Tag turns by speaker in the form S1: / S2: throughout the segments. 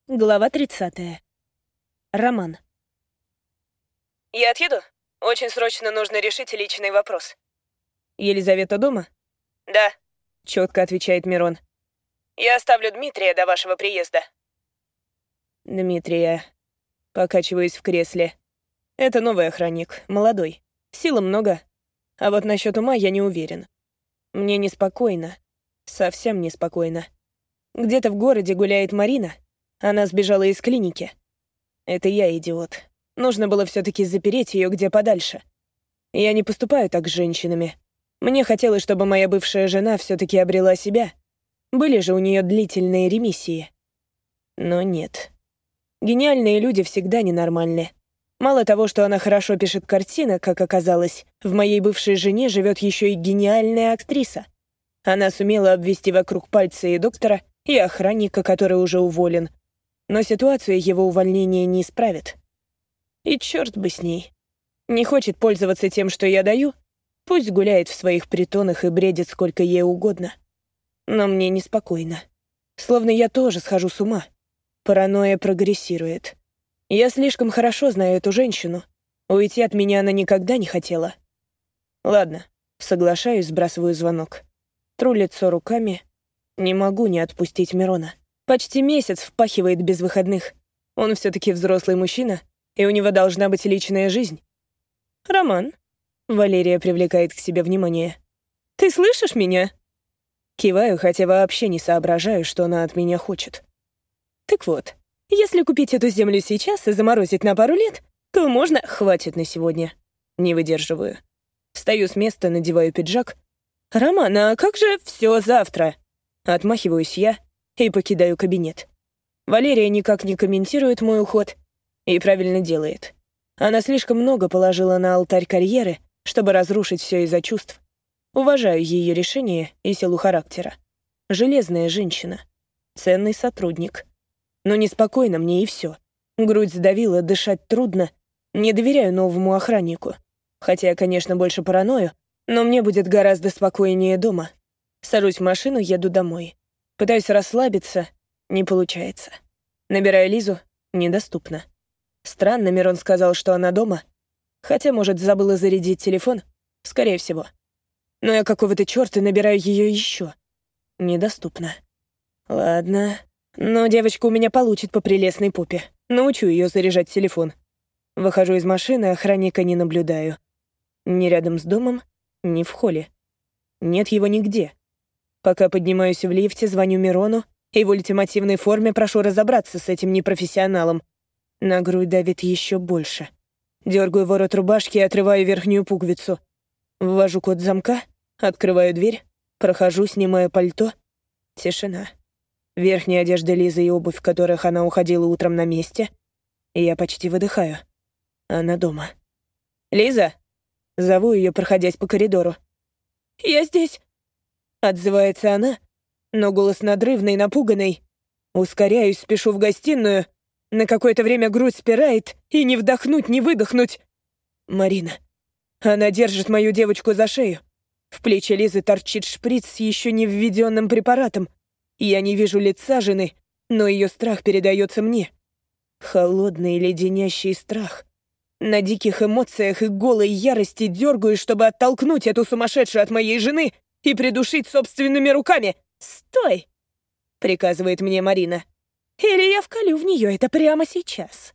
S1: Глава 30. Роман.
S2: Я отъеду? Очень срочно нужно решить личный вопрос.
S1: Елизавета дома?
S2: Да.
S1: Четко отвечает Мирон.
S2: Я оставлю Дмитрия до вашего приезда.
S1: Дмитрия. Покачиваюсь в кресле. Это новый охранник, молодой. Силы много. А вот насчет ума я не уверен. Мне неспокойно. Совсем неспокойно. Где-то в городе гуляет Марина. Она сбежала из клиники. Это я идиот. Нужно было все-таки запереть ее где подальше. Я не поступаю так с женщинами. Мне хотелось, чтобы моя бывшая жена все-таки обрела себя. Были же у нее длительные ремиссии. Но нет. Гениальные люди всегда ненормальны. Мало того, что она хорошо пишет картины, как оказалось, в моей бывшей жене живет еще и гениальная актриса. Она сумела обвести вокруг пальца и доктора, и охранника, который уже уволен. Но ситуацию его увольнения не исправит. И черт бы с ней. Не хочет пользоваться тем, что я даю, пусть гуляет в своих притонах и бредит сколько ей угодно. Но мне неспокойно. Словно я тоже схожу с ума. Паранойя прогрессирует. Я слишком хорошо знаю эту женщину. Уйти от меня она никогда не хотела. Ладно, соглашаюсь, сбрасываю звонок. Тру лицо руками. Не могу не отпустить Мирона. Почти месяц впахивает без выходных. Он все-таки взрослый мужчина, и у него должна быть личная жизнь. «Роман», — Валерия привлекает к себе внимание, — «ты слышишь меня?» Киваю, хотя вообще не соображаю, что она от меня хочет. Так вот, если купить эту землю сейчас и заморозить на пару лет, то можно... Хватит на сегодня. Не выдерживаю. Встаю с места, надеваю пиджак. «Роман, а как же все завтра?» Отмахиваюсь я и покидаю кабинет. Валерия никак не комментирует мой уход и правильно делает. Она слишком много положила на алтарь карьеры, чтобы разрушить все из-за чувств. Уважаю ее решение и силу характера. Железная женщина. Ценный сотрудник. Но неспокойно мне и все. Грудь сдавила, дышать трудно. Не доверяю новому охраннику. Хотя я, конечно, больше параною, но мне будет гораздо спокойнее дома. Сажусь в машину, еду домой. Пытаюсь расслабиться. Не получается. Набираю Лизу. Недоступно. Странно, Мирон сказал, что она дома. Хотя, может, забыла зарядить телефон. Скорее всего. Но я какого-то чёрта набираю ее еще. Недоступно. Ладно. Но девочка у меня получит по прелестной попе. Научу ее заряжать телефон. Выхожу из машины, охранника не наблюдаю. Ни рядом с домом, ни в холле. Нет его нигде. Пока поднимаюсь в лифте, звоню Мирону и в ультимативной форме прошу разобраться с этим непрофессионалом. На грудь давит еще больше. Дергаю ворот рубашки и отрываю верхнюю пуговицу. Ввожу код замка, открываю дверь, прохожу, снимаю пальто. Тишина. Верхняя одежда Лизы и обувь, в которых она уходила утром, на месте. И я почти выдыхаю. Она дома. «Лиза?» Зову ее, проходясь по коридору. «Я здесь!» Отзывается она, но голос надрывный, напуганный. Ускоряюсь, спешу в гостиную. На какое-то время грудь спирает, и не вдохнуть, не выдохнуть. Марина. Она держит мою девочку за шею. В плече Лизы торчит шприц с еще не введенным препаратом. Я не вижу лица жены, но ее страх передается мне. Холодный леденящий страх. На диких эмоциях и голой ярости дергаю, чтобы оттолкнуть эту сумасшедшую от моей жены и придушить собственными руками. «Стой!» — приказывает мне Марина. «Или я вколю в нее это прямо сейчас».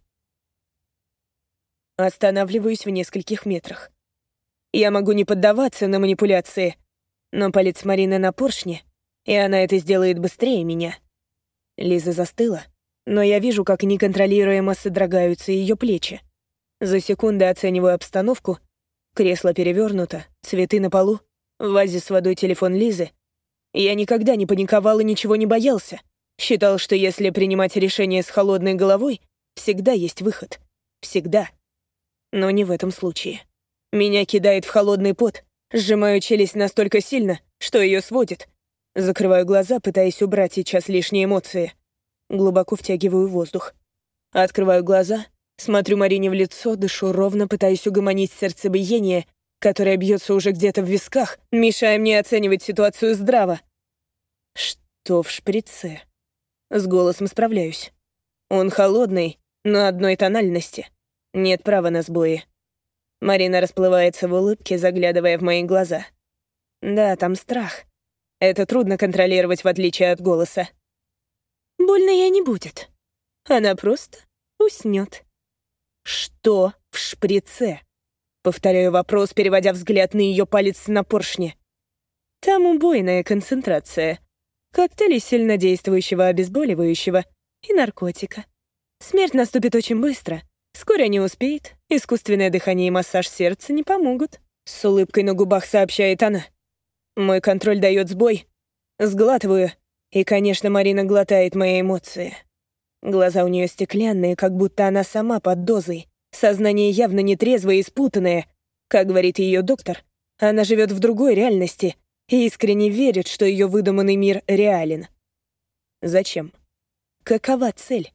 S1: Останавливаюсь в нескольких метрах. Я могу не поддаваться на манипуляции, но палец Марины на поршне, и она это сделает быстрее меня. Лиза застыла, но я вижу, как неконтролируемо содрогаются ее плечи. За секунды оцениваю обстановку. Кресло перевернуто, цветы на полу, в вазе с водой телефон Лизы. Я никогда не паниковал и ничего не боялся. Считал, что если принимать решение с холодной головой, всегда есть выход. Всегда. Но не в этом случае. Меня кидает в холодный пот. Сжимаю челюсть настолько сильно, что ее сводит. Закрываю глаза, пытаясь убрать сейчас лишние эмоции. Глубоко втягиваю воздух. Открываю глаза, смотрю Марине в лицо, дышу ровно, пытаясь угомонить сердцебиение, которое бьется уже где-то в висках, мешая мне оценивать ситуацию здраво. Что в шприце? С голосом справляюсь. Он холодный, но одной тональности. Нет права на сбои. Марина расплывается в улыбке, заглядывая в мои глаза. Да, там страх. Это трудно контролировать, в отличие от голоса. Больно ей не будет. Она просто уснет. Что в шприце? Повторяю вопрос, переводя взгляд на ее палец на поршне. Там убойная концентрация. Коктейли сильнодействующего обезболивающего и наркотика. Смерть наступит очень быстро. Вскоре не успеет. Искусственное дыхание и массаж сердца не помогут. С улыбкой на губах сообщает она. Мой контроль дает сбой. Сглатываю. И, конечно, Марина глотает мои эмоции. Глаза у нее стеклянные, как будто она сама под дозой. Сознание явно нетрезвое и спутанное. Как говорит ее доктор, она живет в другой реальности и искренне верит, что ее выдуманный мир реален. Зачем? Какова цель?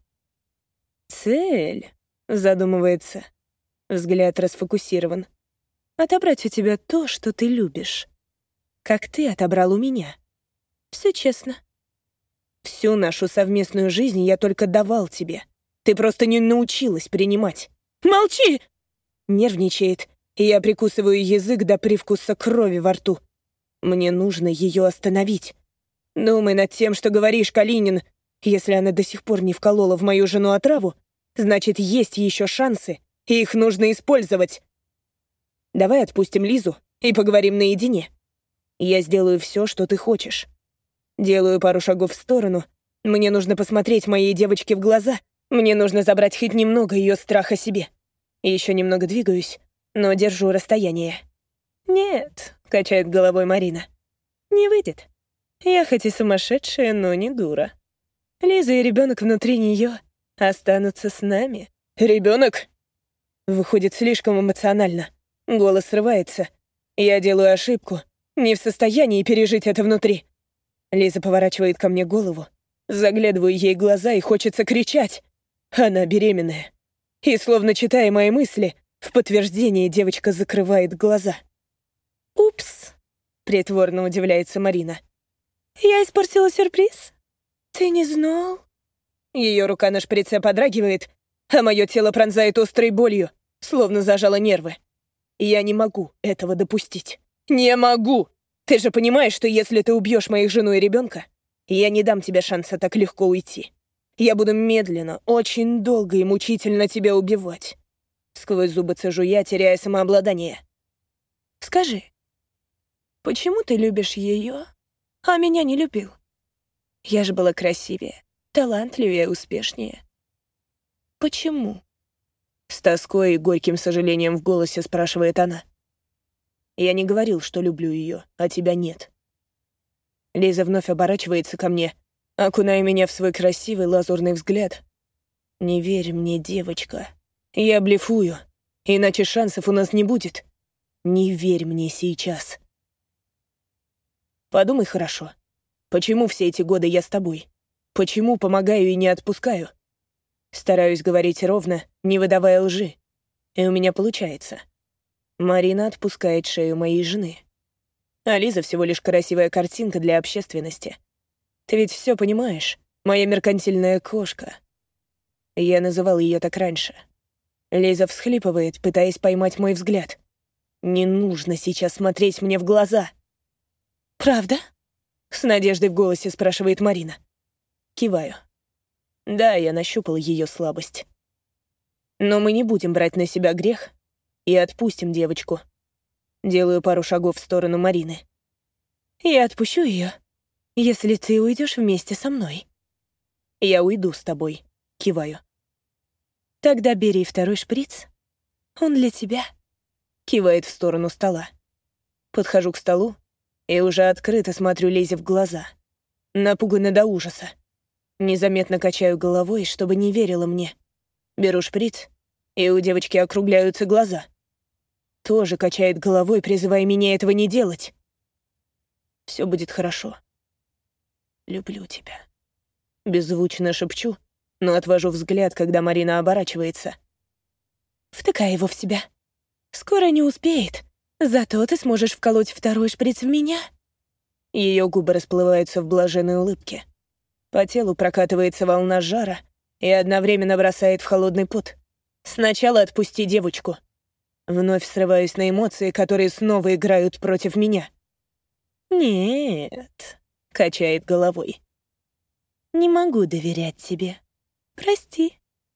S1: Цель, задумывается. Взгляд расфокусирован. Отобрать у тебя то, что ты любишь. Как ты отобрал у меня. Все честно. Всю нашу совместную жизнь я только давал тебе. Ты просто не научилась принимать. Молчи! Нервничает, и я прикусываю язык до привкуса крови во рту. Мне нужно ее остановить. Думай над тем, что говоришь, Калинин. Если она до сих пор не вколола в мою жену отраву, значит, есть еще шансы, и их нужно использовать. Давай отпустим Лизу и поговорим наедине. Я сделаю все, что ты хочешь. Делаю пару шагов в сторону. Мне нужно посмотреть моей девочке в глаза. Мне нужно забрать хоть немного ее страха себе. Еще немного двигаюсь, но держу расстояние. «Нет», — качает головой Марина. «Не выйдет. Я хоть и сумасшедшая, но не дура. Лиза и ребенок внутри нее останутся с нами». «Ребенок?» Выходит слишком эмоционально. Голос срывается. Я делаю ошибку. Не в состоянии пережить это внутри. Лиза поворачивает ко мне голову. Заглядываю ей в глаза, и хочется кричать. Она беременная. И, словно читая мои мысли, в подтверждение девочка закрывает глаза. «Упс», — притворно удивляется Марина. «Я испортила сюрприз? Ты не знал?» Ее рука на шприце подрагивает, а мое тело пронзает острой болью, словно зажало нервы. Я не могу этого допустить. Не могу! Ты же понимаешь, что если ты убьешь мою жену и ребенка, я не дам тебе шанса так легко уйти. Я буду медленно, очень долго и мучительно тебя убивать. Сквозь зубы цежу я, теряя самообладание. Скажи, почему ты любишь ее, а меня не любил? Я же была красивее, талантливее, успешнее. Почему? С тоской и горьким сожалением в голосе спрашивает она. Я не говорил, что люблю ее, а тебя нет. Лиза вновь оборачивается ко мне, окуная меня в свой красивый лазурный взгляд. Не верь мне, девочка. Я блефую, иначе шансов у нас не будет. Не верь мне сейчас. Подумай хорошо. Почему все эти годы я с тобой? Почему помогаю и не отпускаю? Стараюсь говорить ровно, не выдавая лжи. И у меня получается. Марина отпускает шею моей жены. А Лиза всего лишь красивая картинка для общественности. Ты ведь все понимаешь, моя меркантильная кошка. Я называл ее так раньше. Лиза всхлипывает, пытаясь поймать мой взгляд. Не нужно сейчас смотреть мне в глаза. «Правда?» — с надеждой в голосе спрашивает Марина. Киваю. Да, я нащупал ее слабость. Но мы не будем брать на себя грех и отпустим девочку. Делаю пару шагов в сторону Марины. Я отпущу ее, если ты уйдешь вместе со мной. Я уйду с тобой, киваю. Тогда бери второй шприц. Он для тебя. Кивает в сторону стола. Подхожу к столу и уже открыто смотрю Лизе в глаза. Напугана до ужаса. Незаметно качаю головой, чтобы не верила мне. Беру шприц, и у девочки округляются глаза. Тоже качает головой, призывая меня этого не делать. Все будет хорошо. Люблю тебя. Беззвучно шепчу, но отвожу взгляд, когда Марина оборачивается. Втыкай его в себя. Скоро не успеет. Зато ты сможешь вколоть второй шприц в меня. Ее губы расплываются в блаженной улыбке. По телу прокатывается волна жара, и одновременно бросает в холодный пот. Сначала отпусти девочку. Вновь срываюсь на эмоции, которые снова играют против меня. «Нет», — качает головой. «Не могу доверять тебе. Прости».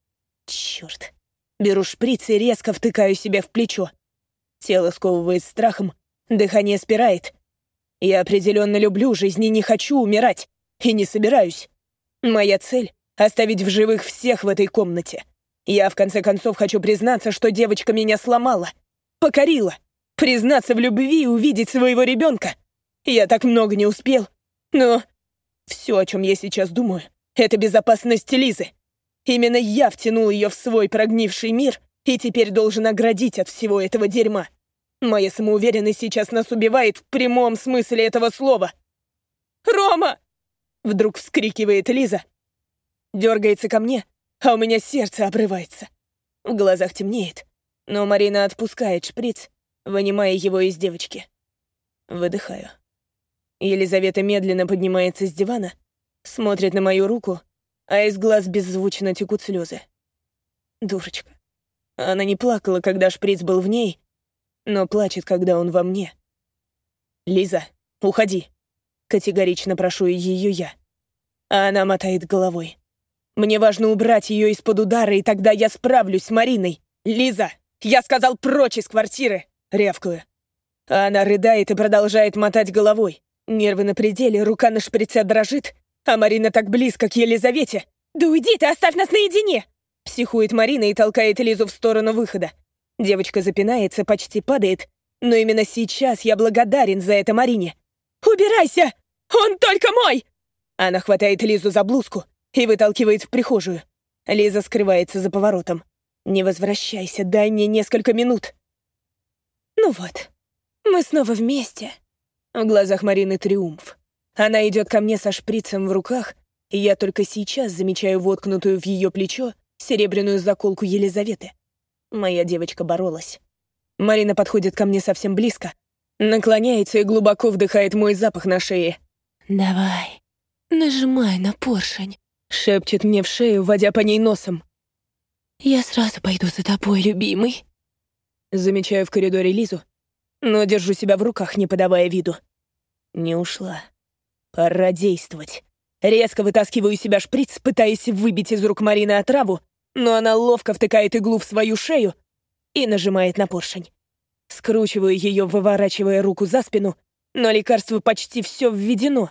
S1: Чёрт. Беру шприц и резко втыкаю себя в плечо. Тело сковывает страхом, дыхание спирает. Я определенно люблю жизнь и не хочу умирать. И не собираюсь. Моя цель — оставить в живых всех в этой комнате. Я, в конце концов, хочу признаться, что девочка меня сломала. Покорила. Признаться в любви и увидеть своего ребенка. Я так много не успел. Но все, о чем я сейчас думаю, это безопасность Лизы. Именно я втянул ее в свой прогнивший мир и теперь должен оградить от всего этого дерьма. Моя самоуверенность сейчас нас убивает в прямом смысле этого слова. «Рома!» — вдруг вскрикивает Лиза. Дергается ко мне, а у меня сердце обрывается. В глазах темнеет, но Марина отпускает шприц, вынимая его из девочки. Выдыхаю. Елизавета медленно поднимается с дивана, смотрит на мою руку, а из глаз беззвучно текут слезы. Дурочка. Она не плакала, когда шприц был в ней, но плачет, когда он во мне. «Лиза, уходи!» — категорично прошу ее я. А она мотает головой. «Мне важно убрать ее из-под удара, и тогда я справлюсь с Мариной. Лиза, я сказал прочь из квартиры!» — рявкаю. А она рыдает и продолжает мотать головой. Нервы на пределе, рука на шприце дрожит, а Марина так близко к Елизавете. «Да уйди ты, оставь нас наедине!» Психует Марина и толкает Лизу в сторону выхода. Девочка запинается, почти падает, но именно сейчас я благодарен за это Марине. «Убирайся! Он только мой!» Она хватает Лизу за блузку и выталкивает в прихожую. Лиза скрывается за поворотом. «Не возвращайся, дай мне несколько минут». «Ну вот, мы снова вместе». В глазах Марины триумф. Она идет ко мне со шприцем в руках, и я только сейчас замечаю воткнутую в ее плечо серебряную заколку Елизаветы. Моя девочка боролась. Марина подходит ко мне совсем близко, наклоняется и глубоко вдыхает мой запах на шее. «Давай, нажимай на поршень», — шепчет мне в шею, водя по ней носом. «Я сразу пойду за тобой, любимый». Замечаю в коридоре Лизу, но держу себя в руках, не подавая виду. Не ушла. Пора действовать. Резко вытаскиваю из себя шприц, пытаясь выбить из рук Марины отраву, но она ловко втыкает иглу в свою шею и нажимает на поршень. Скручиваю ее, выворачивая руку за спину, но лекарство почти все введено.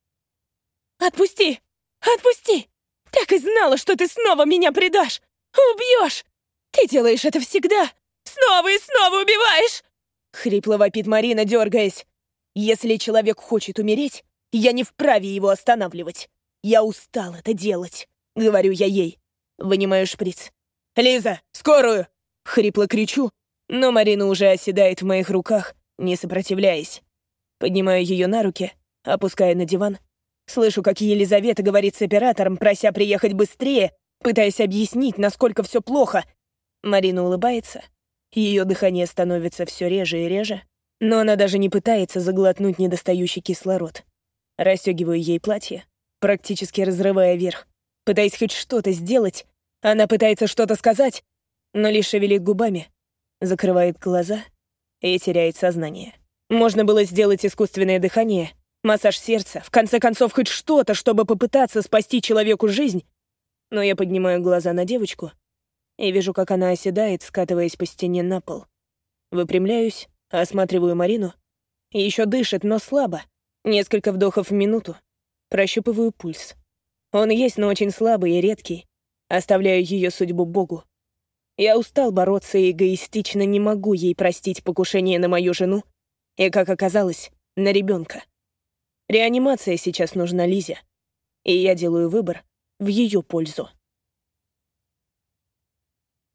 S1: «Отпусти! Отпусти! Так и знала, что ты снова меня предашь! Убьешь! Ты делаешь это всегда! Снова и снова убиваешь!» Хрипло вопит Марина, дергаясь. «Если человек хочет умереть, я не вправе его останавливать. Я устал это делать», — говорю я ей. Вынимаю шприц. «Лиза, скорую!» — хрипло кричу, но Марина уже оседает в моих руках, не сопротивляясь. Поднимаю ее на руки, опускаю на диван. Слышу, как Елизавета говорит с оператором, прося приехать быстрее, пытаясь объяснить, насколько все плохо. Марина улыбается. Ее дыхание становится все реже и реже, но она даже не пытается заглотнуть недостающий кислород. Расстегиваю ей платье, практически разрывая верх. Пытаясь хоть что-то сделать, она пытается что-то сказать, но лишь шевелит губами, закрывает глаза и теряет сознание. Можно было сделать искусственное дыхание, массаж сердца, в конце концов хоть что-то, чтобы попытаться спасти человеку жизнь. Но я поднимаю глаза на девочку и вижу, как она оседает, скатываясь по стене на пол. Выпрямляюсь, осматриваю Марину. Еще дышит, но слабо. Несколько вдохов в минуту. Прощупываю пульс. Он есть, но очень слабый и редкий. Оставляю ее судьбу Богу. Я устал бороться и эгоистично не могу ей простить покушение на мою жену и, как оказалось, на ребенка. Реанимация сейчас нужна Лизе, и я делаю выбор в ее пользу.